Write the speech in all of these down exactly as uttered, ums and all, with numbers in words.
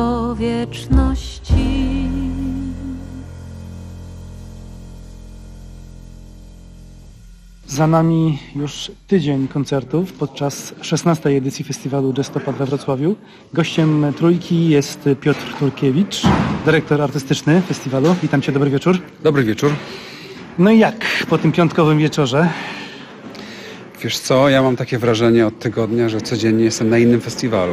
do wieczności. Za nami już tydzień koncertów podczas szesnastej edycji festiwalu Jazztopia we Wrocławiu. Gościem trójki jest Piotr Turkiewicz, dyrektor artystyczny festiwalu. Witam Cię, dobry wieczór. Dobry wieczór. No i jak po tym piątkowym wieczorze? Wiesz co, ja mam takie wrażenie od tygodnia, że codziennie jestem na innym festiwalu.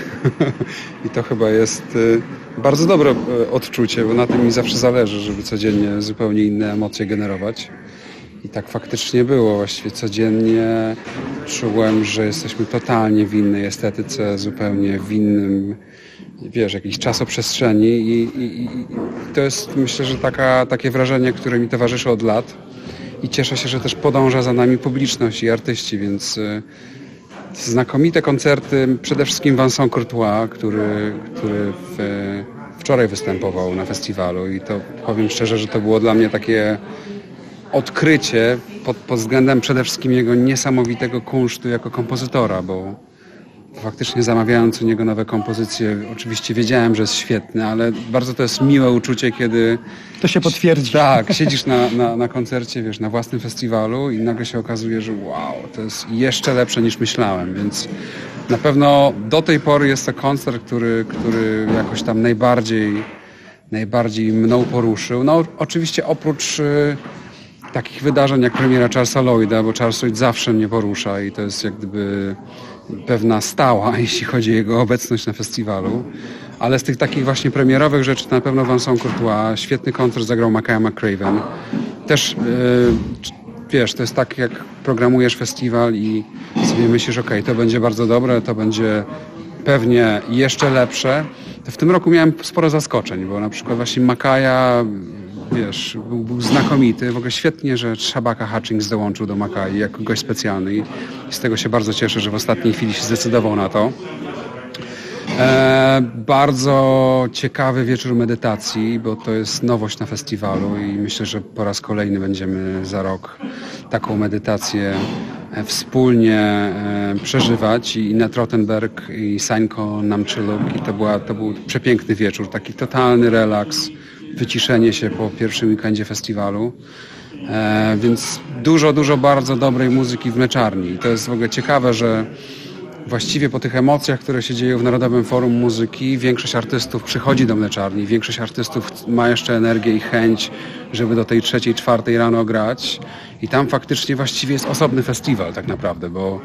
I to chyba jest bardzo dobre odczucie, bo na tym mi zawsze zależy, żeby codziennie zupełnie inne emocje generować. I tak faktycznie było. Właściwie codziennie czułem, że jesteśmy totalnie w innej estetyce, zupełnie w innym, wiesz, jakiejś czasoprzestrzeni i, i, i to jest, myślę, że taka, takie wrażenie, które mi towarzyszy od lat i cieszę się, że też podąża za nami publiczność i artyści, więc y, znakomite koncerty, przede wszystkim Vincent Courtois, który, który w, wczoraj występował na festiwalu i to powiem szczerze, że to było dla mnie takie odkrycie pod, pod względem przede wszystkim jego niesamowitego kunsztu jako kompozytora, bo faktycznie zamawiając u niego nowe kompozycje, oczywiście wiedziałem, że jest świetny, ale bardzo to jest miłe uczucie, kiedy to się potwierdzi. Tak, siedzisz na, na, na koncercie, wiesz, na własnym festiwalu i nagle się okazuje, że wow, to jest jeszcze lepsze niż myślałem, więc na pewno do tej pory jest to koncert, który, który jakoś tam najbardziej, najbardziej mną poruszył. No oczywiście oprócz takich wydarzeń jak premiera Charlesa Lloyda, bo Charles Lloyd zawsze mnie porusza i to jest jak gdyby pewna stała, jeśli chodzi o jego obecność na festiwalu. Ale z tych takich właśnie premierowych rzeczy to na pewno Vincent Courtois, świetny koncert zagrał Makaya McCraven. Też yy, wiesz, to jest tak jak programujesz festiwal i sobie myślisz, okej, okay, to będzie bardzo dobre, to będzie pewnie jeszcze lepsze. To w tym roku miałem sporo zaskoczeń, bo na przykład właśnie Makaya, wiesz, był, był znakomity. W ogóle świetnie, że Shabaka Hutchings dołączył do Makai jako gość specjalny i z tego się bardzo cieszę, że w ostatniej chwili się zdecydował na to. E, bardzo ciekawy wieczór medytacji, bo to jest nowość na festiwalu i myślę, że po raz kolejny będziemy za rok taką medytację wspólnie e, przeżywać i Nat Rothenberg i Sainko Namchyluk i to, była, to był przepiękny wieczór, taki totalny relaks, wyciszenie się po pierwszym weekendzie festiwalu, e, więc dużo, dużo bardzo dobrej muzyki w mleczarni. I to jest w ogóle ciekawe, że właściwie po tych emocjach, które się dzieją w Narodowym Forum Muzyki, większość artystów przychodzi do mleczarni, większość artystów ma jeszcze energię i chęć, żeby do tej trzeciej, czwartej rano grać i tam faktycznie właściwie jest osobny festiwal tak naprawdę, bo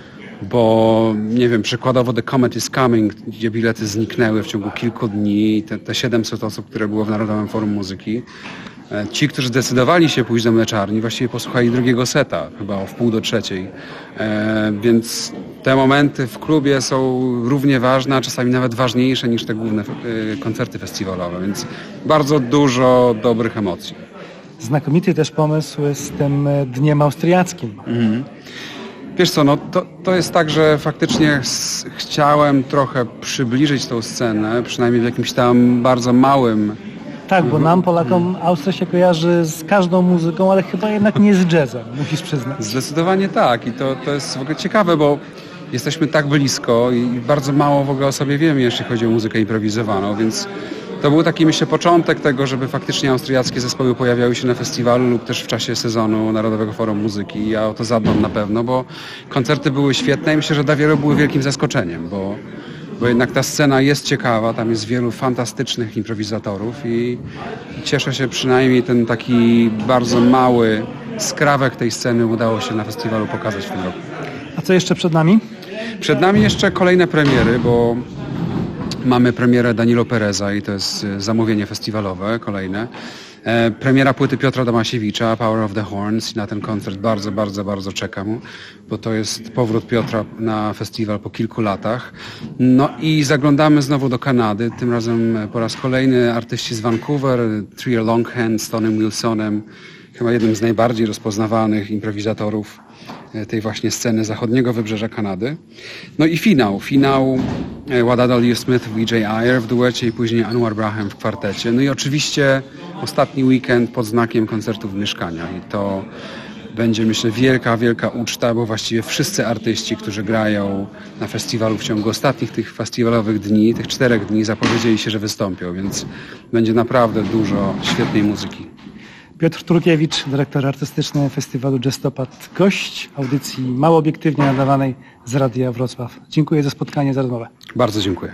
bo nie wiem, przykładowo The Comet is Coming, gdzie bilety zniknęły w ciągu kilku dni, te, te siedemset osób, które było w Narodowym Forum Muzyki. Ci, którzy zdecydowali się pójść do mleczarni, właściwie posłuchali drugiego seta, chyba o wpół do trzeciej. E, więc te momenty w klubie są równie ważne, a czasami nawet ważniejsze niż te główne e, koncerty festiwalowe, więc bardzo dużo dobrych emocji. Znakomity też pomysł z tym dniem austriackim. Mhm. Wiesz co, no to, to jest tak, że faktycznie chciałem trochę przybliżyć tą scenę, przynajmniej w jakimś tam bardzo małym. Tak, bo nam, Polakom, Austria się kojarzy z każdą muzyką, ale chyba jednak nie z jazzem, musisz przyznać. Zdecydowanie tak i to, to jest w ogóle ciekawe, bo jesteśmy tak blisko i bardzo mało w ogóle o sobie wiemy, jeśli chodzi o muzykę improwizowaną, więc to był taki, myślę, początek tego, żeby faktycznie austriackie zespoły pojawiały się na festiwalu lub też w czasie sezonu Narodowego Forum Muzyki. Ja o to zadbam na pewno, bo koncerty były świetne i myślę, że dla wielu były wielkim zaskoczeniem, bo, bo jednak ta scena jest ciekawa, tam jest wielu fantastycznych improwizatorów i cieszę się, przynajmniej ten taki bardzo mały skrawek tej sceny udało się na festiwalu pokazać w tym roku. A co jeszcze przed nami? Przed nami jeszcze kolejne premiery, bo mamy premierę Danilo Pereza i to jest zamówienie festiwalowe kolejne. E, premiera płyty Piotra Domasiewicza, Power of the Horns i na ten koncert bardzo, bardzo, bardzo czekam, bo to jest powrót Piotra na festiwal po kilku latach. No i zaglądamy znowu do Kanady, tym razem po raz kolejny artyści z Vancouver, Trio Longhand z Tonym Wilsonem, chyba jednym z najbardziej rozpoznawanych improwizatorów tej właśnie sceny zachodniego wybrzeża Kanady. No i finał. Finał Wadada Lee Smith, V J Ayer w duecie i później Anwar Brahem w kwartecie. No i oczywiście ostatni weekend pod znakiem koncertów w Mieszkania. I to będzie, myślę, wielka, wielka uczta, bo właściwie wszyscy artyści, którzy grają na festiwalu w ciągu ostatnich tych festiwalowych dni, tych czterech dni, zapowiedzieli się, że wystąpią, więc będzie naprawdę dużo świetnej muzyki. Piotr Turkiewicz, dyrektor artystyczny festiwalu Jazztopad, gość audycji mało obiektywnie nadawanej z Radia Wrocław. Dziękuję za spotkanie, za rozmowę. Bardzo dziękuję.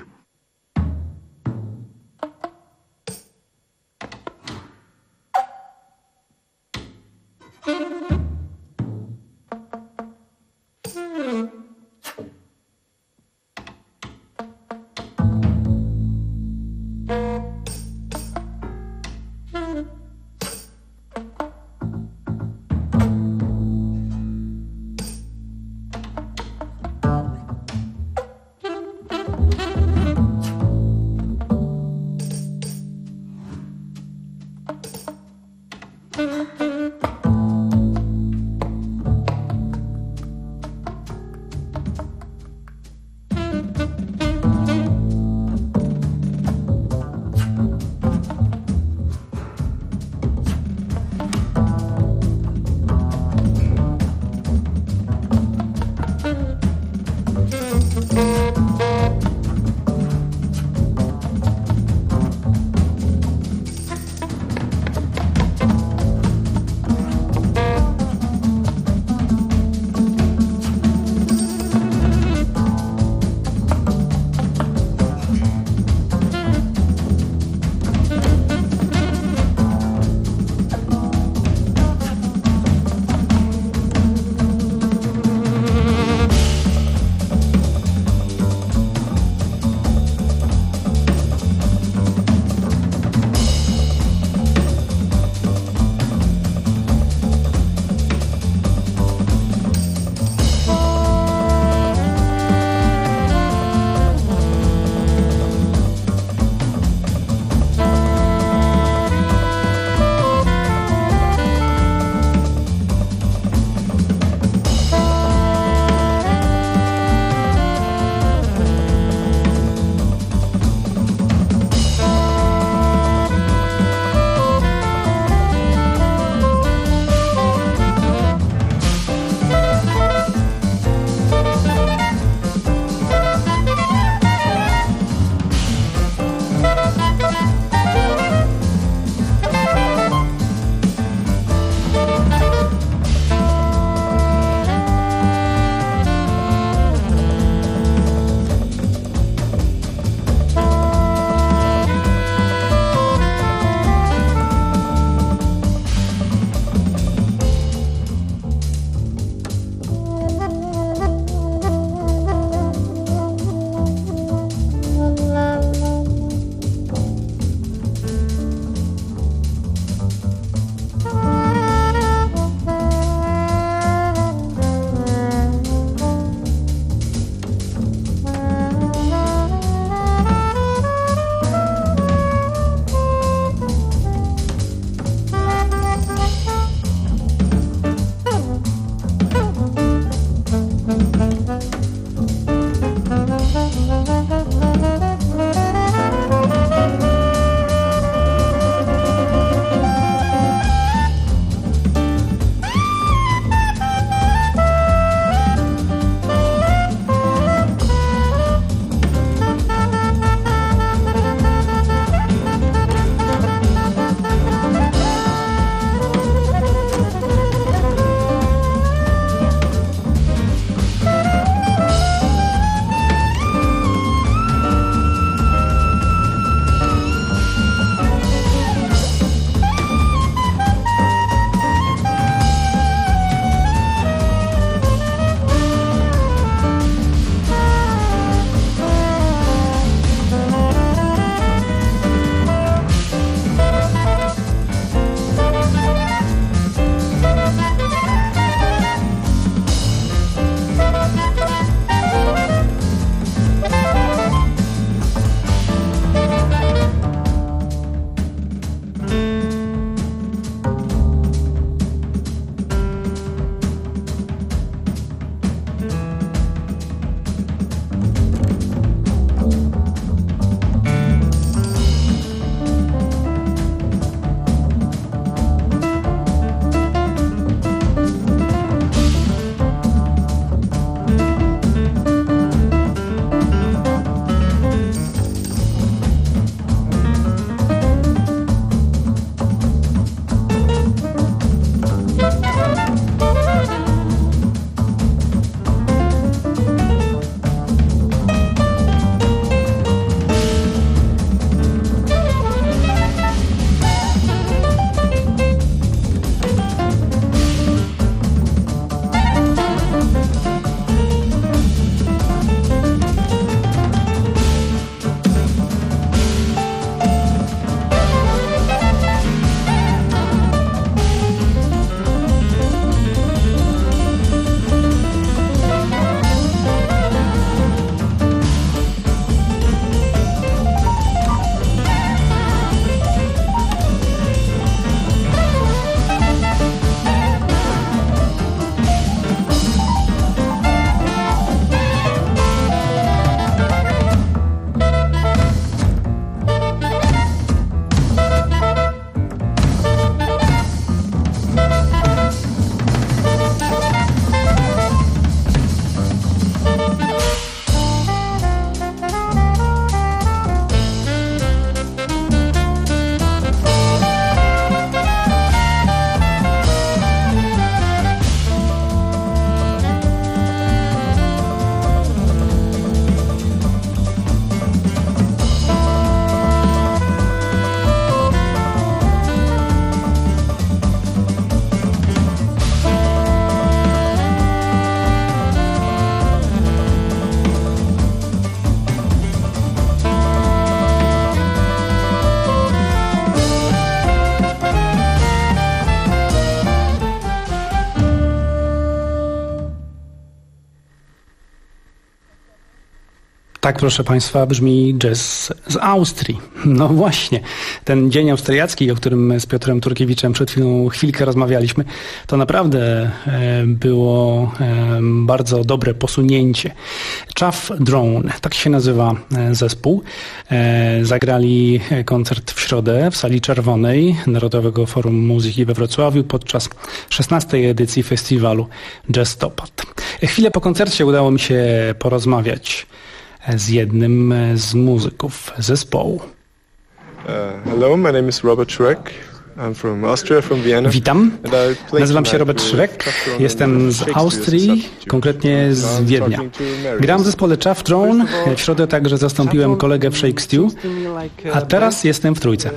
Tak, proszę Państwa, brzmi jazz z Austrii. No właśnie, ten dzień austriacki, o którym z Piotrem Turkiewiczem przed chwilą chwilkę rozmawialiśmy, to naprawdę było bardzo dobre posunięcie. Chaff Drone, tak się nazywa zespół. Zagrali koncert w środę w Sali Czerwonej Narodowego Forum Muzyki we Wrocławiu podczas szesnastej edycji festiwalu Jazztopad. Chwilę po koncercie udało mi się porozmawiać z jednym z muzyków zespołu. Uh, hello, my name is Robert Schreck. I'm from Austria, from Vienna. Witam, nazywam się Robert Schreck, jestem z Austrii, konkretnie z Wiednia. Gram w zespole Chaff Drone, w środę także zastąpiłem kolegę w Shake Stew, a teraz jestem w trójce.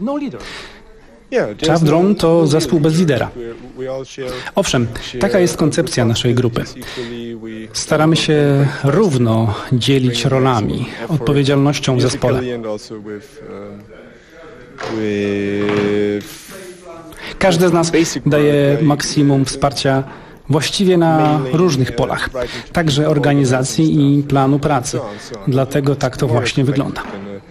Chaff Drone to zespół bez lidera. Owszem, taka jest koncepcja naszej grupy. Staramy się równo dzielić rolami, odpowiedzialnością w zespole. Każdy z nas daje maksimum wsparcia właściwie na różnych polach, także organizacji i planu pracy. Dlatego tak to właśnie wygląda.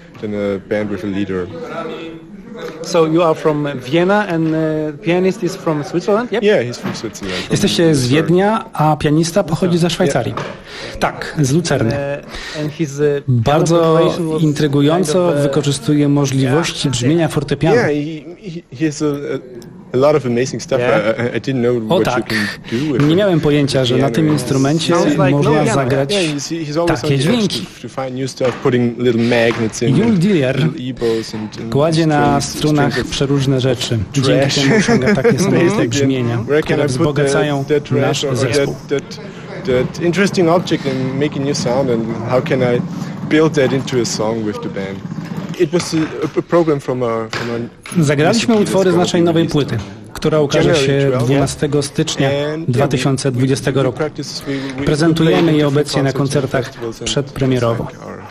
So you are from Vienna and the pianist is from Switzerland? Yep. Yeah, he's from Switzerland. Jesteście z Wiednia, a pianista pochodzi ze Szwajcarii. Tak, z Lucerny. Bardzo intrygująco wykorzystuje możliwości brzmienia fortepianu. Yeah, he, he has a, a lot of amazing stuff. I, I didn't know O what tak, you can do with nie it. miałem pojęcia, że na tym instrumencie można zagrać Yeah, he's, he's always takie on the edge dźwięki. to, to find new stuff, putting little magnets in. Jul Dillier E-bows and, and kładzie na strings- strunach strings of przeróżne rzeczy. Dzięki trash. temu osiąga takie samotne Basic, brzmienia, and where can które I put wzbogacają that, that trash nasz or zespół. That, that, that interesting object and making new sound, and how can I build that into a song with the band? It was a, a program from our, from our Zagraliśmy music utwory z that's naszej gonna be nowej released płyty, która ukaże się dwunastego stycznia dwa tysiące dwudziestego roku. Prezentujemy je obecnie na koncertach przedpremierowo.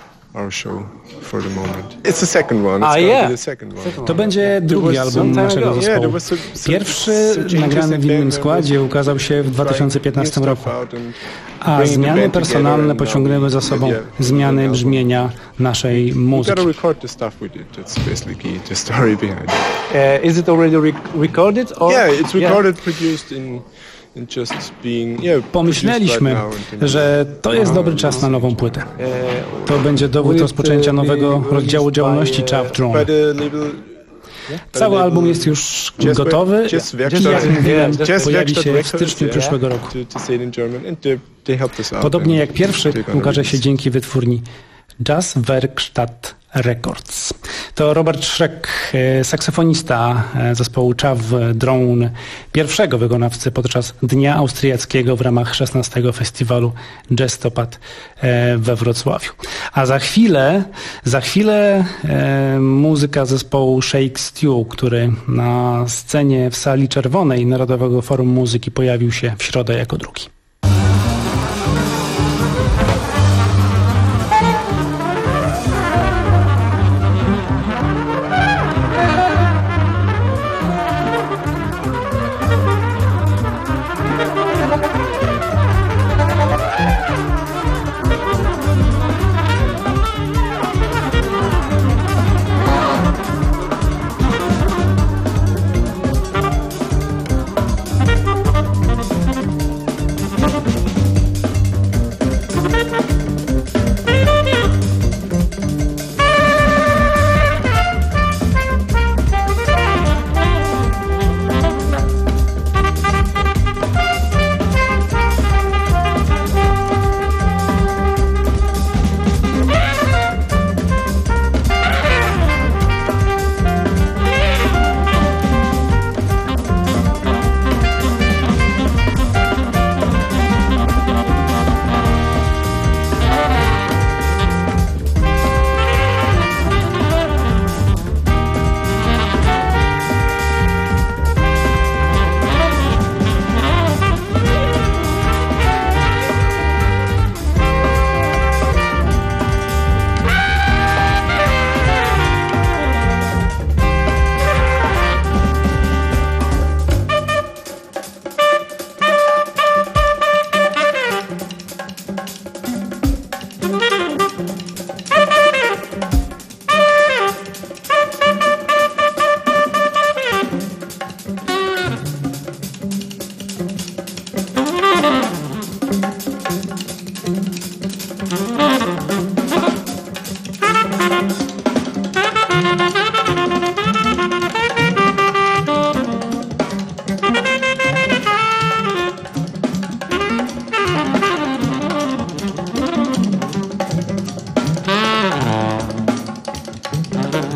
A yeah. To będzie drugi album naszego zespołu. Pierwszy, nagrany w innym składzie, ukazał się w dwa tysiące piętnastym roku. A zmiany personalne pociągnęły za sobą zmiany brzmienia naszej muzyki. Uh, is it already recorded? Or? Yeah, it's recorded, produced in, in just being, yeah, Pomyśleliśmy, że to jest dobry czas na nową płytę. To będzie dowód rozpoczęcia nowego rozdziału działalności Chaff Drone. Cały album jest już gotowy i jak mówiłem, pojawi się w styczniu przyszłego roku. Podobnie jak pierwszy ukaże się dzięki wytwórni Jazzwerkstatt Records. To Robert Schreck, saksofonista zespołu Chaff Drone, pierwszego wykonawcy podczas Dnia Austriackiego w ramach szesnastego festiwalu Jazztopad we Wrocławiu. A za chwilę, za chwilę e, muzyka zespołu Shake Stew, który na scenie w Sali Czerwonej Narodowego Forum Muzyki pojawił się w środę jako drugi.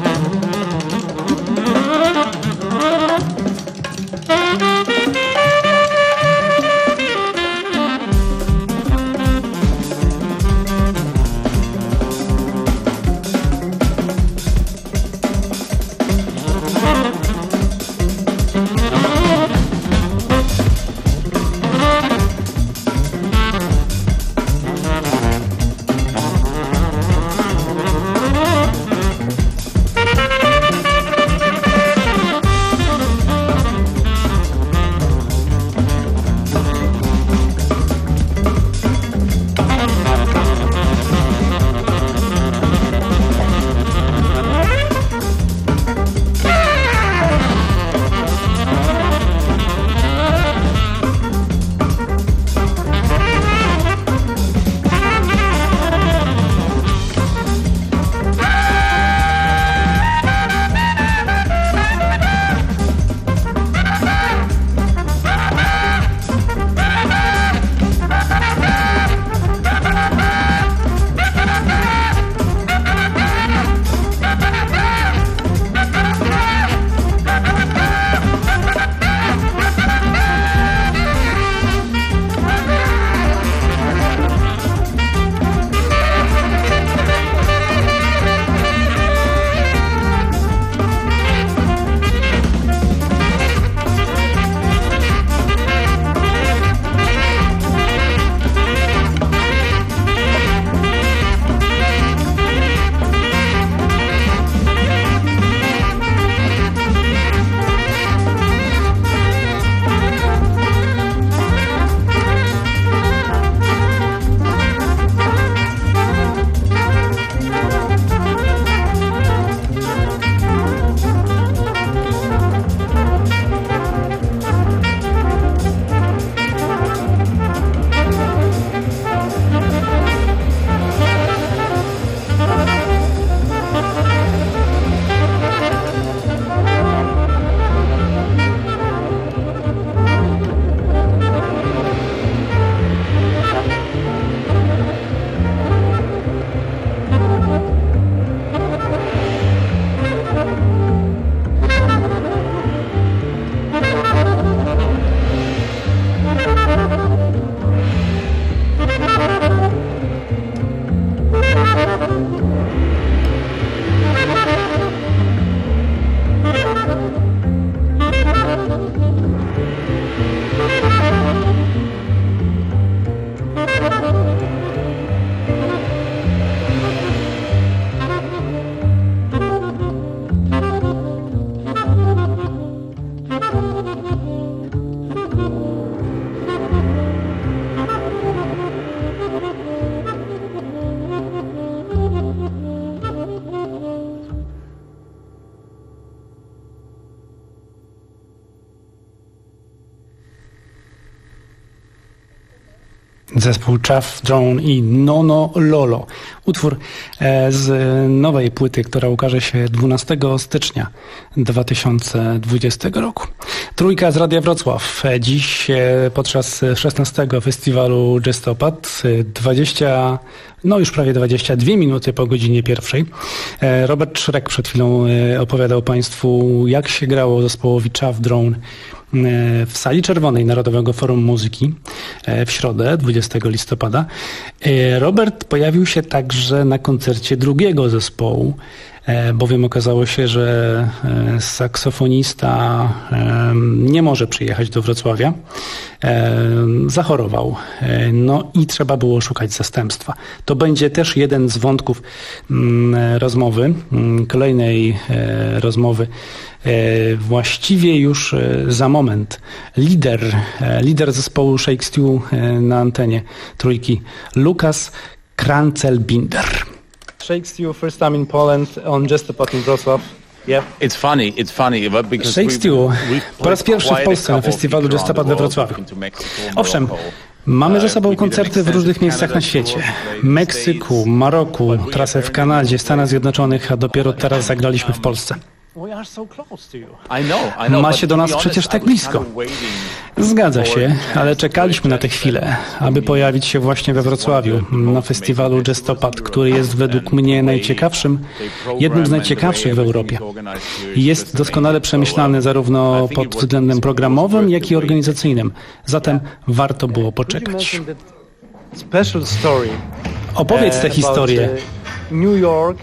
Zespół Chaff Drone i Nono Lolo. Utwór z nowej płyty, która ukaże się dwunastego stycznia dwa tysiące dwudziestego roku. Trójka z Radia Wrocław. Dziś podczas szesnastego festiwalu Jazztopad dwadzieścia, no już prawie dwadzieścia dwie minuty po godzinie pierwszej. Robert Szrek przed chwilą opowiadał Państwu, jak się grało zespołowi Chaff Drone w Sali Czerwonej Narodowego Forum Muzyki w środę, dwudziestego listopada. Robert pojawił się także na koncercie drugiego zespołu, bowiem okazało się, że saksofonista nie może przyjechać do Wrocławia. Zachorował. No i trzeba było szukać zastępstwa. To będzie też jeden z wątków rozmowy, kolejnej rozmowy. Właściwie już za moment lider, lider zespołu Shake Stew na antenie Trójki, Lukas Krancelbinder. Shake Stew, first time in Poland on Jazztopad in Wrocław. Yep. It's funny, it's funny, because Shake Stew po raz pierwszy w Polsce na festiwalu Jazztopad we Wrocławiu. Owszem, mamy ze sobą koncerty w różnych miejscach na świecie. Meksyku, Maroku, trasę w Kanadzie, Stanach Zjednoczonych, a dopiero teraz zagraliśmy w Polsce. We are so close to you. I know, I know, Ma but się do to nas be przecież honest, tak I was blisko. kind of waiting Zgadza for się, the chance ale to czekaliśmy na tę just chwilę, fest aby to pojawić się właśnie we Wrocławiu, na festiwalu Jazztopad, który jest według mnie najciekawszym, jednym z najciekawszych w Europie. Jest doskonale przemyślany zarówno pod względem programowym, jak i organizacyjnym. Zatem warto było poczekać. Special story. Opowiedz tę about, historię. uh, New York,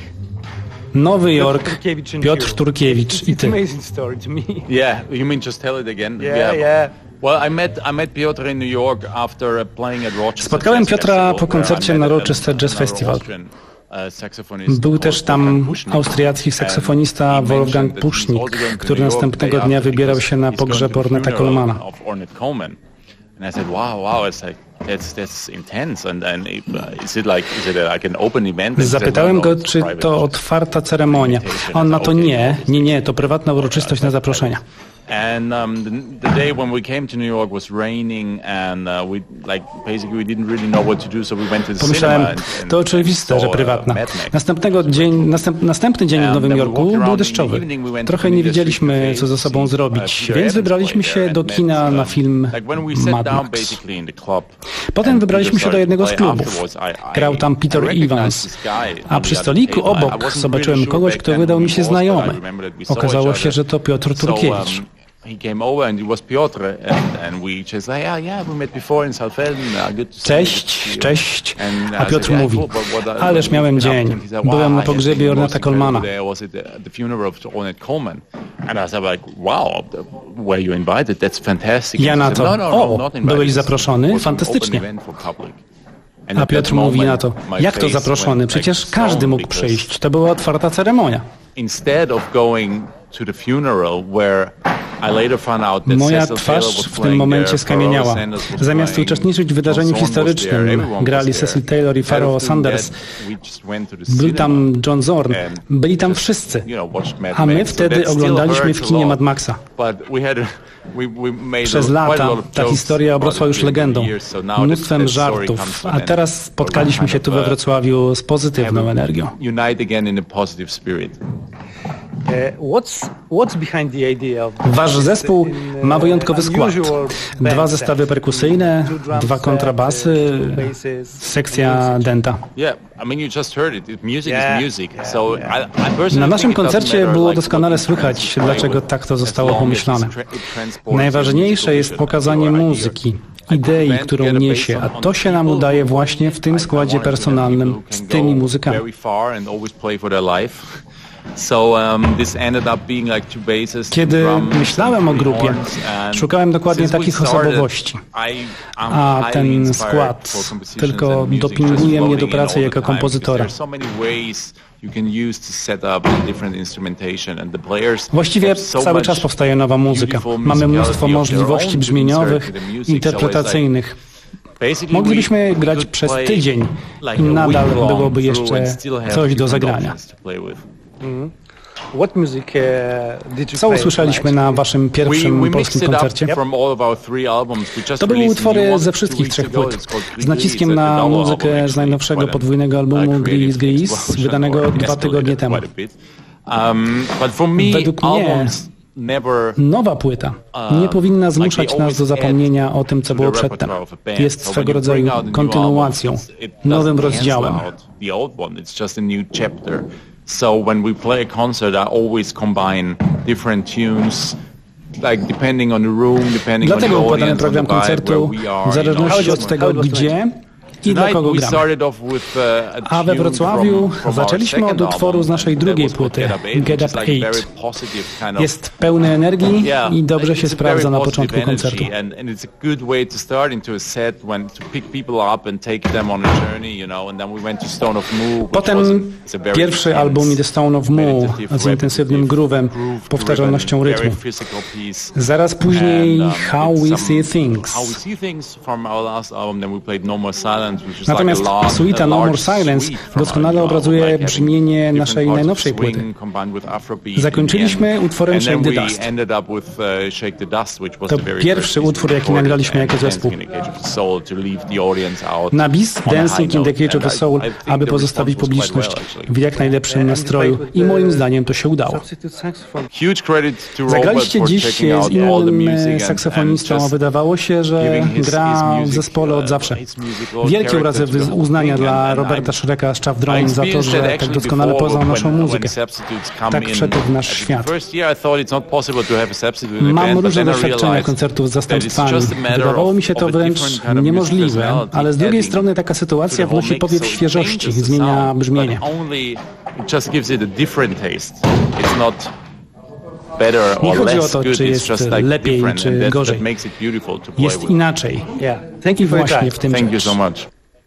Nowy Piotr Jork, Turkiewicz and Piotr you. Turkiewicz It's, i it's ty. amazing story to me. Yeah, you mean just tell it again? Yeah, yeah. Well, I met I met Piotr in New York after uh, playing at Rochester. Spotkałem Jazz Piotra Festival, po koncercie where I na met Rochester Jazz another Festival. Austrian, uh, saxophonist Był called też tam Wolfgang Puschnik. austriacki saksofonista And he Wolfgang mentioned that he's Puschnik, also going to który New York następnego day dnia after wybierał because się na he's going pogrzeb to the Orneta funeral Colemana. of Ornette Coleman. And I said, wow, wow, it's like that's that's intense. And and it, uh, is it like is it a, like an open event? And he said, Zapytałem no, no, go, it's czy private. to otwarta ceremonia. A on na to nie, nie, nie, to prywatna uroczystość na zaproszenia. And um, the, the day when we came to New York was raining, and uh, we like basically we didn't really know what to do, so we went to the Pomyślałem, cinema. And, and to oczywiste, saw, że uh, prywatna. Mad Max. Następnego dzień, następ, następny dzień w And Nowym then we Jorku walked był around in the deszczowy. evening, we went Trochę to nie Media wiedzieliśmy, Street co ze sobą Cafe, zrobić, uh, Peter więc Evans wybraliśmy played there się do and kina met, na um, film like when we sat Mad down Max. basically in the club, Potem and wybraliśmy Peter się do started jednego to z play klubów. afterwards, I- I- Grał tam I Peter recognized Evans, this guy on a the przy other stoliku table. I- I obok wasn't zobaczyłem really sure kogoś, back kto then wydał who mi he się was, but I znajomy. remember that we saw Okazało each się, other. że to Piotr So, Turkiewicz. um, he came over and it was Piotr, and, and we just like, yeah, yeah, we met before in Salfelden. Uh, good to see you, good to Cześć, see you. cześć. And, uh, A I Piotr said, yeah, mówi, cool, but what, uh, ależ miałem what dzień. happened? He said, wow, Byłem na I pogrzebie think the Orneta most incredible Colemana. day was at the, at the funeral of Ornette Coleman. And I said, like, wow, were you invited? That's fantastic. Ja And he na said, to, no, no, no, o, not invited. byłeś It zaproszony? was an open Fantastycznie. event for public. And A at Piotr that mówi moment, na to, my jak to face zaproszony? went like Przecież stone każdy mógł because przyjść. To była otwarta ceremonia. instead of going to the funeral where I later found out that Moja Cecil Taylor twarz was w tym playing momencie there, skamieniała. Pharoah Sanders was Zamiast playing, uczestniczyć w John wydarzeniu Zorn was there, historycznym, everyone grali was there. Cecil Taylor i Pharoah Instead of doing Sanders. that, we just went to the Był cinema tam John Zorn. and Byli tam just, wszyscy. you know, watched Mad A my Max. So wtedy that still oglądaliśmy w hurts a kinie lot. Mad Maxa. But we had a- we- we made Przez quite a lata lot of ta jokes historia about obrosła it już during the legendą, years. So now that- mnóstwem that story żartów, comes to a an teraz end. spotkaliśmy Kind się of, tu we uh, Wrocławiu z pozytywną have a- energią. Unite again in a positive spirit. Uh, what's what's behind the idea of Wasz this zespół in, uh, ma wyjątkowy skład. unusual Dwa band zestawy set? perkusyjne, Two drum dwa set, kontrabasy, uh, two basses, sekcja music. denta. Yeah, I mean, you just heard it. It- Music Yeah, is music. yeah, So yeah. I, I personally Na naszym think it doesn't koncercie matter, było like, doskonale what instruments słychać, you play dlaczego with, tak to as zostało long as pomyślane. it's tra- it transports Najważniejsze your jest musical pokazanie vision and your muzyki, idea. idei, Band którą get a niesie, bass a on- on to się nam people udaje who- właśnie w I- tym I składzie wanted to have personalnym people who z can tymi go muzykami. very far and always play for their life. So um, this ended up being like two basses, two Kiedy drums, myślałem o three grupie, horns, and szukałem dokładnie since we takich started, osobowości. I- I'm A highly ten inspired skład for compositions tylko and music dopinguje just mnie do flowing in pracy all jako the time, kompozytora. because there are so many ways you can use to set up different instrumentation and the players Właściwie have so cały much czas powstaje nowa muzyka. beautiful Mamy mnóstwo musicality of their możliwości own to brzmieniowych, insert into the music. So it's interpretacyjnych. like, basically Moglibyśmy we grać could przez play tydzień like i a nadal week long byłoby through jeszcze and still have coś do different zagrania. options to play with. What music uh, did you Co play usłyszeliśmy na waszym We, pierwszym we polskim mixed it koncercie? up from all of our three albums. We just To były released a new utwory one ze two wszystkich weeks trzech ago. płyt, It's called z Gree naciskiem Glee. It's a na double album, muzykę z actually. najnowszego Quite a- podwójnego a albumu creative Grease Grease, explosion wydanego or dwa tygodnie escalated temu. quite a bit. Um, but for me, Według mnie albums never Nowa płyta nie powinna zmuszać nas do zapomnienia o tym, co było przedtem. Jest swego rodzaju kontynuacją, nowym rozdziałem. So when we play a concert, I always combine different tunes, like depending on the room, depending on the Dlatego układamy audience, on the program vibe, where koncertu we are. w zależności od tego, gdzie i dla kogo gramy. A we Wrocławiu zaczęliśmy od utworu z naszej drugiej płyty, Get Up Eight. Jest pełny energii i dobrze się sprawdza na początku koncertu. Potem pierwszy album The Stone of Mu z intensywnym groovem, powtarzalnością rytmu. Zaraz później How We See Things. Natomiast suita No More Silence doskonale obrazuje brzmienie naszej najnowszej płyty. Zakończyliśmy utworem Shake the Dust. To pierwszy utwór, jaki nagraliśmy jako zespół. Na bis Dancing in the Cage of the Soul, aby pozostawić publiczność w jak najlepszym nastroju i moim zdaniem to się udało. Zagraliście dziś z innym saksofonistą, a wydawało się, że gra w zespole od zawsze. Wielkie urazy uznania dla Roberta Schrecka z Chaff Drum za to, że tak doskonale poznał naszą muzykę. Tak wszedł w nasz świat. Mam różne doświadczenia koncertów z zastępstwami. Wydawało mi się to wręcz niemożliwe, ale z drugiej strony taka sytuacja wnosi powiew świeżości, zmienia brzmienie. Nie chodzi o to, czy jest lepiej, czy gorzej. Jest inaczej. Thank you for your Właśnie time. w tym Thank you rzecz. so much.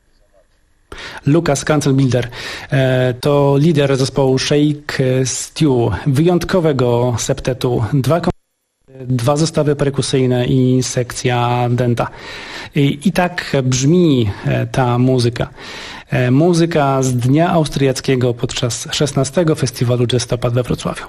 Lucas Kanzelbilder e, to lider zespołu Shake Stew, wyjątkowego septetu. Dwa, kon- dwa zestawy perkusyjne i sekcja denta. I, i tak brzmi e, ta muzyka. E, muzyka z Dnia Austriackiego podczas szesnastego Festiwalu Jazztopad we Wrocławiu.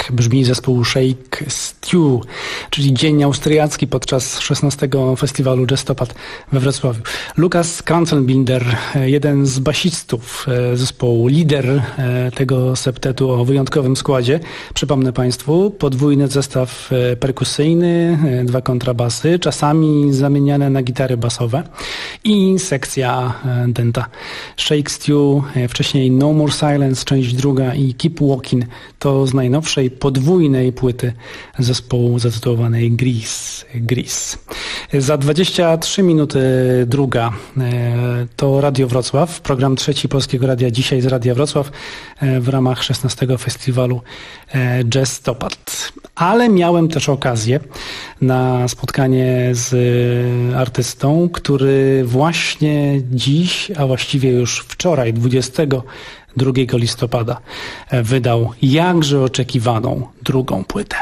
Tak brzmi zespół Shake Stew, czyli dzień austriacki podczas szesnastego festiwalu Jazztopad we Wrocławiu. Lukas Kranzenbinder, jeden z basistów zespołu, lider tego septetu o wyjątkowym składzie. Przypomnę Państwu, podwójny zestaw perkusyjny, dwa kontrabasy, czasami zamieniane na gitary basowe i sekcja dęta. Shake Stew, wcześniej No More Silence, część druga i Keep Walking to z najnowszej podwójnej płyty zespołu zatytułowanej Grease. Grease. Za dwadzieścia trzy minuty druga to Radio Wrocław, program trzeci Polskiego Radia dzisiaj z Radia Wrocław w ramach szesnastego festiwalu Jazztopad. Ale miałem też okazję na spotkanie z artystą, który właśnie dziś, a właściwie już wczoraj, dwudziestego drugiego listopada, wydał jakże oczekiwaną drugą płytę.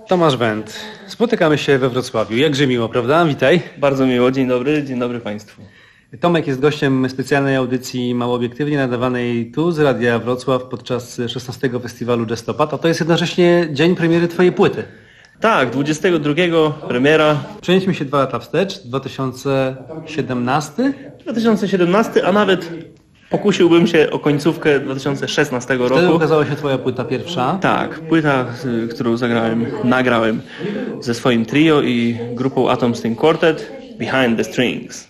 Tomasz Wendt. Spotykamy się we Wrocławiu. Jakże miło, prawda? Witaj. Bardzo miło, dzień dobry, dzień dobry Państwu. Tomek jest gościem specjalnej audycji Mało Obiektywnie, nadawanej tu z Radia Wrocław podczas szesnastego festiwalu Jazztopad, a to jest jednocześnie dzień premiery Twojej płyty. Tak, dwudziestego drugiego premiera. Przenieśmy się dwa lata wstecz, dwa tysiące siedemnasty? dwa tysiące siedemnasty, a nawet pokusiłbym się o końcówkę dwa tysiące szesnastego Wtedy roku. ukazała się Twoja płyta pierwsza. Tak, płyta, y, którą zagrałem, nagrałem ze swoim trio i grupą Atom String Quartet, Behind the Strings.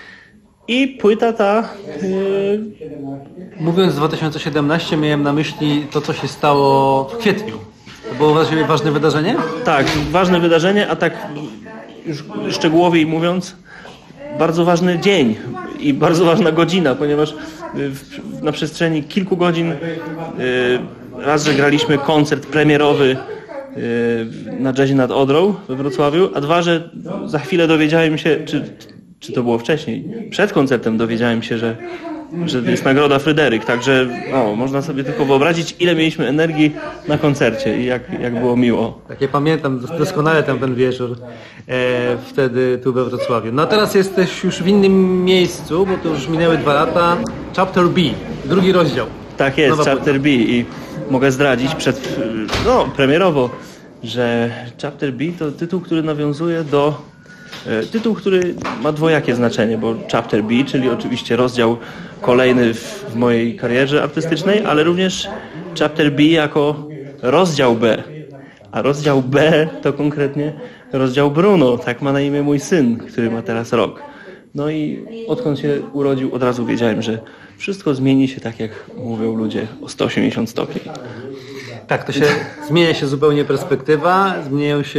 I płyta ta... Yy, Mówiąc dwa tysiące siedemnasty, miałem na myśli to, co się stało w kwietniu. To było dla Ciebie ważne wydarzenie? tak, ważne wydarzenie, a tak już szczegółowiej mówiąc, bardzo ważny dzień i bardzo ważna godzina, ponieważ w, na przestrzeni kilku godzin y, raz, że graliśmy koncert premierowy y, na Jazzie nad Odrą we Wrocławiu, a dwa, że za chwilę dowiedziałem się, czy, czy to było wcześniej, przed koncertem dowiedziałem się, że, że jest nagroda Fryderyk, także no, można sobie tylko wyobrazić, ile mieliśmy energii na koncercie i jak, jak było miło. Tak, ja pamiętam doskonale tam ten wieczór e, wtedy tu we Wrocławiu. No a teraz jesteś już w innym miejscu, bo to już minęły dwa lata. Chapter B, drugi rozdział. Tak jest, Nowa Chapter B i mogę zdradzić przed, no, premierowo, że Chapter B to tytuł, który nawiązuje do, e, tytuł, który ma dwojakie znaczenie, bo Chapter B, czyli oczywiście rozdział kolejny w, w mojej karierze artystycznej, ale również Chapter B jako rozdział B, a rozdział B to konkretnie rozdział Bruno, tak ma na imię mój syn, który ma teraz rok. No i odkąd się urodził, od razu wiedziałem, że wszystko zmieni się tak, jak mówią ludzie, o sto osiemdziesiąt stopni. Tak, to się zmienia się zupełnie perspektywa, zmieniają się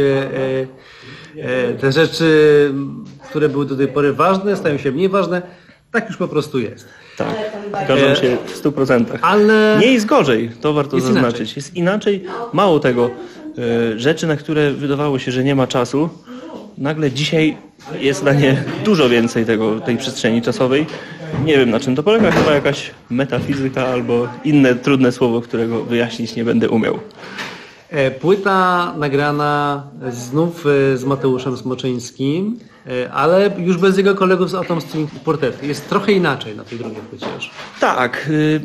e, e, te rzeczy, które były do tej pory ważne, stają się mniej ważne. Tak już po prostu jest. Tak, zgadzam się w stu procentach. Ale nie jest gorzej, to warto jest zaznaczyć. inaczej. Jest inaczej. Mało tego, e, rzeczy, na które wydawało się, że nie ma czasu, nagle dzisiaj jest na nie dużo więcej tego, tej przestrzeni czasowej. Nie wiem, na czym to polega, chyba jakaś metafizyka albo inne trudne słowo, którego wyjaśnić nie będę umiał. e, płyta nagrana znów e, z Mateuszem Smoczyńskim, e, ale już bez jego kolegów z Atom String Quartet. Jest trochę inaczej na tej drugiej płycie już. Tak, y,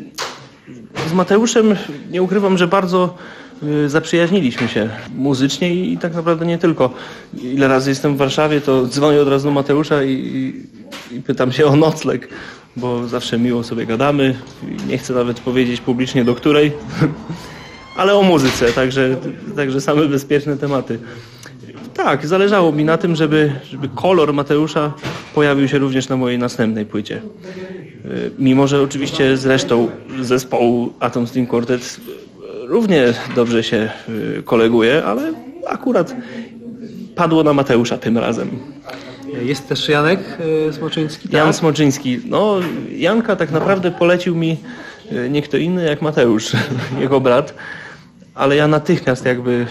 z Mateuszem nie ukrywam, że bardzo y, zaprzyjaźniliśmy się muzycznie i tak naprawdę nie tylko. Ile razy jestem w Warszawie, to dzwonię od razu do Mateusza i, i, i pytam się o nocleg, bo zawsze miło sobie gadamy. Nie chcę nawet powiedzieć publicznie do której, ale o muzyce, także, także same bezpieczne tematy. Tak, zależało mi na tym, żeby, żeby kolor Mateusza pojawił się również na mojej następnej płycie. Mimo że oczywiście z resztą zespołu Atom String Quartet równie dobrze się koleguje, ale akurat padło na Mateusza tym razem. Jest też Janek e, Smoczyński. Tak? Jan Smoczyński. No, Janka tak naprawdę polecił mi nie kto inny jak Mateusz, jego brat, ale ja natychmiast jakby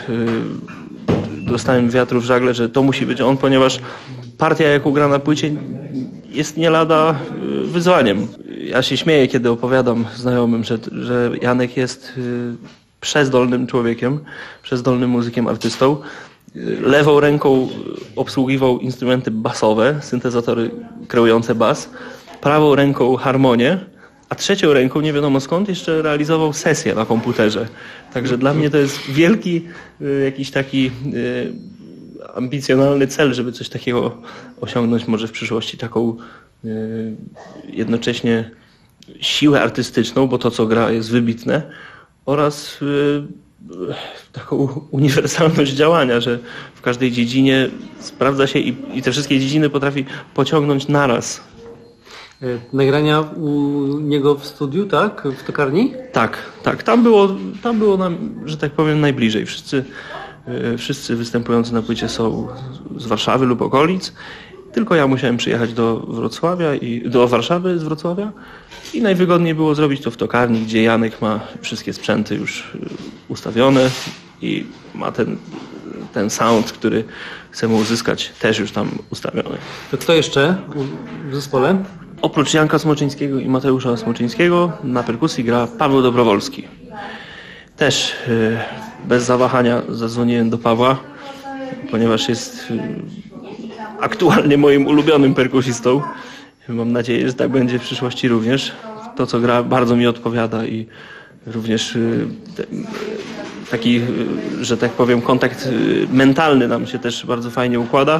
dostałem wiatru w żagle, że to musi być on, ponieważ partia, jaką gra na płycie, jest nie lada wyzwaniem. Ja się śmieję, kiedy opowiadam znajomym, że, że Janek jest przezdolnym człowiekiem, przezdolnym muzykiem, artystą. Lewą ręką obsługiwał instrumenty basowe, syntezatory kreujące bas, prawą ręką harmonię, a trzecią ręką, nie wiadomo skąd, jeszcze realizował sesję na komputerze. Także dla mnie to jest wielki jakiś taki ambicjonalny cel, żeby coś takiego osiągnąć może w przyszłości, taką jednocześnie siłę artystyczną, bo to co gra jest wybitne, oraz taką uniwersalność działania, że w każdej dziedzinie sprawdza się i, i te wszystkie dziedziny potrafi pociągnąć naraz. Nagrania u niego w studiu, tak? W tokarni? Tak, tak. Tam było, tam było nam, że tak powiem, najbliżej. Wszyscy, wszyscy występujący na płycie są z Warszawy lub okolic. Tylko ja musiałem przyjechać do Wrocławia i do Warszawy z Wrocławia i najwygodniej było zrobić to w tokarni, gdzie Janek ma wszystkie sprzęty już ustawione i ma ten, ten sound, który chcemy uzyskać, też już tam ustawiony. To kto jeszcze w zespole? Oprócz Janka Smoczyńskiego i Mateusza Smoczyńskiego na perkusji gra Paweł Dobrowolski. Też bez zawahania zadzwoniłem do Pawła ponieważ jest y, aktualnie moim ulubionym perkusistą. Mam nadzieję, że tak będzie w przyszłości również. To, co gra, bardzo mi odpowiada i również y, te, taki, y, że tak powiem, kontakt y, mentalny nam się też bardzo fajnie układa.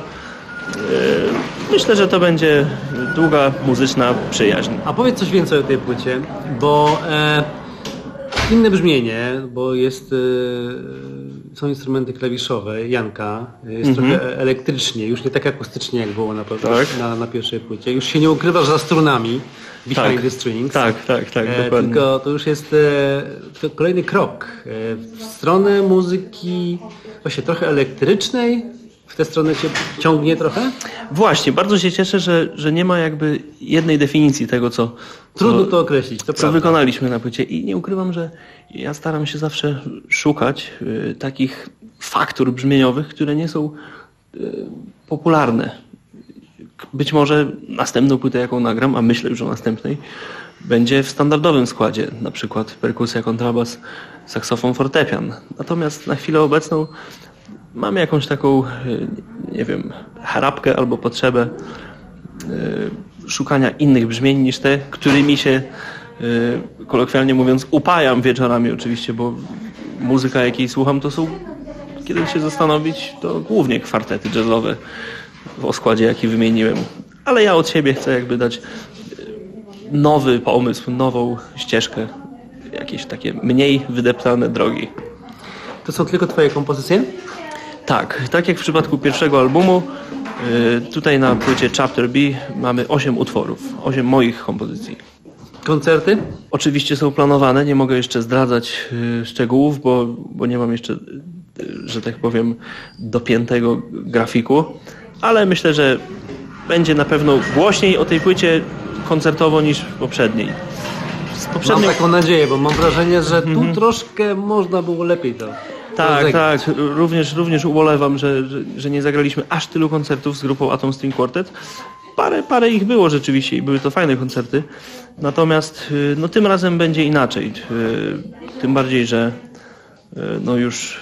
Y, myślę, że to będzie długa muzyczna przyjaźń. A powiedz coś więcej o tej płycie, bo e, inne brzmienie, bo jest, e, są instrumenty klawiszowe, Janka, jest Mhm. trochę elektrycznie, już nie tak akustycznie jak było na, Tak. na, na pierwszej płycie. Już się nie ukrywasz za strunami, behind Tak. the strings. Tak, tak, tak, E, dokładnie. tylko to już jest e, to kolejny krok e, w stronę muzyki właśnie trochę elektrycznej. W tę stronę cię ciągnie trochę? Właśnie, bardzo się cieszę, że, że nie ma jakby jednej definicji tego, co, Trudno co, to określić, to co prawda. wykonaliśmy na płycie. I nie ukrywam, że ja staram się zawsze szukać y, takich faktur brzmieniowych, które nie są y, popularne. Być może następną płytę, jaką nagram, a myślę już o następnej, będzie w standardowym składzie, na przykład perkusja, kontrabas, saksofon, fortepian. Natomiast na chwilę obecną mam jakąś taką, nie wiem, chrapkę albo potrzebę szukania innych brzmień niż te, którymi się, kolokwialnie mówiąc, upajam wieczorami oczywiście, bo muzyka, jakiej słucham, to są, kiedy się zastanowić, to głównie kwartety jazzowe w składzie, jaki wymieniłem. Ale ja od siebie chcę jakby dać nowy pomysł, nową ścieżkę, jakieś takie mniej wydeptane drogi. To są tylko twoje kompozycje? Tak, tak jak w przypadku pierwszego albumu, tutaj na płycie Chapter B mamy osiem utworów, osiem moich kompozycji. Koncerty? Oczywiście są planowane, nie mogę jeszcze zdradzać szczegółów, bo, bo nie mam jeszcze, że tak powiem, dopiętego grafiku, ale myślę, że będzie na pewno głośniej o tej płycie koncertowo niż w poprzedniej. Z Mam poprzedniej... taką nadzieję, bo mam wrażenie, że tu Mhm. troszkę można było lepiej to Tak, rozegrać. tak. Również, również ubolewam, że, że, że nie zagraliśmy aż tylu koncertów z grupą Atom String Quartet. Parę, parę ich było rzeczywiście i były to fajne koncerty. Natomiast no, tym razem będzie inaczej. Tym bardziej, że no już...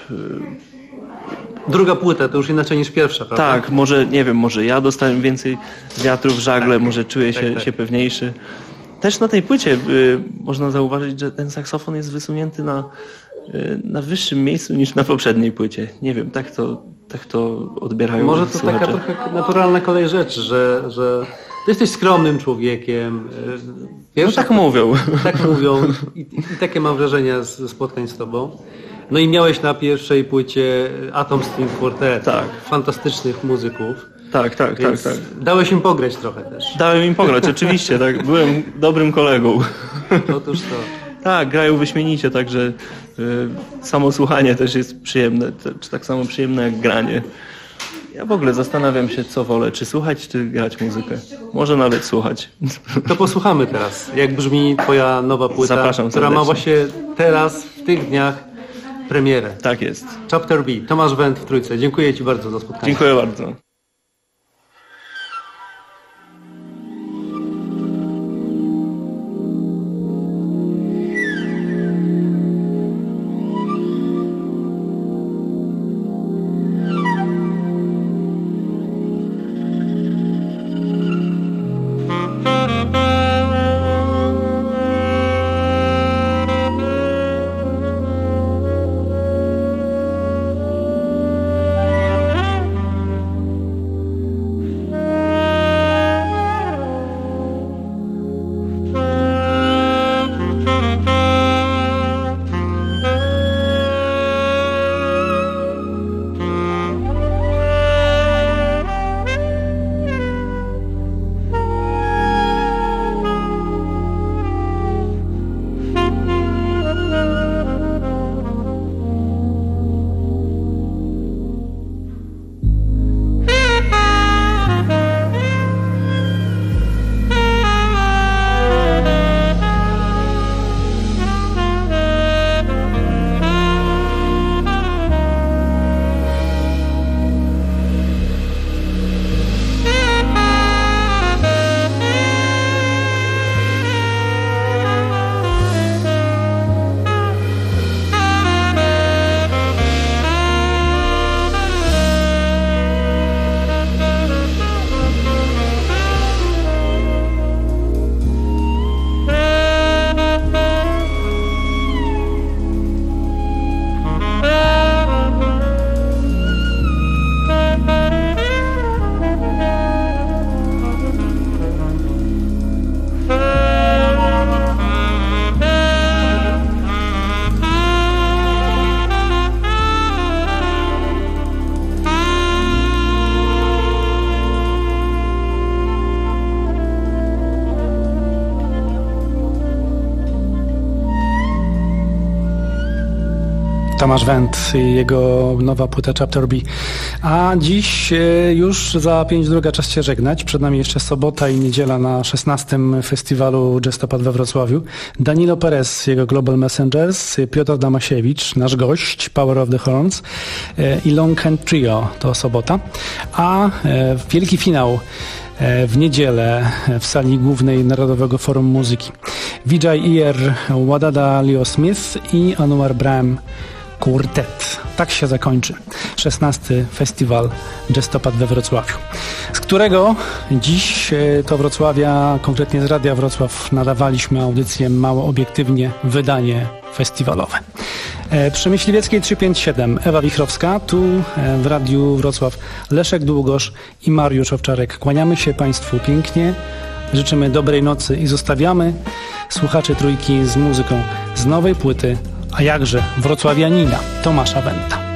Druga płyta to już inaczej niż pierwsza, prawda? Tak, może, nie wiem, może ja dostałem więcej wiatru w żagle, Tak. może czuję się, Tak, tak. się pewniejszy. Też na tej płycie y, można zauważyć, że ten saksofon jest wysunięty na, y, na wyższym miejscu niż na poprzedniej płycie. Nie wiem, tak to, tak to odbierają Może to słuchacze. taka trochę naturalna kolej rzeczy, że, że ty jesteś skromnym człowiekiem. No Pierwsza, tak mówią. tak mówią i, i takie mam wrażenia z- ze spotkań z tobą. No i miałeś na pierwszej płycie Atom String Quartet. Tak. Fantastycznych muzyków. Tak, tak, tak, Więc tak. dałeś im pograć trochę też. Dałem im pograć, oczywiście, tak. Byłem dobrym kolegą. Otóż to. Tak, grają wyśmienicie, także y, samo słuchanie też jest przyjemne, te, czy tak samo przyjemne jak granie. Ja w ogóle zastanawiam się, co wolę, czy słuchać, czy grać muzykę. Może nawet słuchać. To posłuchamy teraz, jak brzmi twoja nowa płyta, Zapraszam która ma serdecznie. właśnie teraz, w tych dniach premierę. Tak jest. Chapter B. Tomasz Wendt w Trójce. Dziękuję ci bardzo za spotkanie. Dziękuję bardzo. Tomasz Wendt i jego nowa płyta Chapter B. A dziś już za pięć druga czas się żegnać. Przed nami jeszcze sobota i niedziela na szesnastym festiwalu Jazztopad we Wrocławiu. Danilo Perez, jego Global Messengers, Piotr Damasiewicz, nasz gość, Power of the Horns i Long Hand Trio, to sobota. A wielki finał w niedzielę w sali głównej Narodowego Forum Muzyki. Vijay Iyer, Wadada Leo Smith i Anwar Brahm Quartet. Tak się zakończy szesnasty festiwal Jazztopad we Wrocławiu, z którego dziś to Wrocławia, konkretnie z Radia Wrocław, nadawaliśmy audycję Mało Obiektywnie, wydanie festiwalowe. Przy Myśliwieckiej trzysta pięćdziesiąt siedem Ewa Wichrowska, tu w Radiu Wrocław Leszek Długosz i Mariusz Owczarek. Kłaniamy się Państwu pięknie, życzymy dobrej nocy i zostawiamy słuchaczy Trójki z muzyką z nowej płyty, a jakże wrocławianina Tomasza Wendta.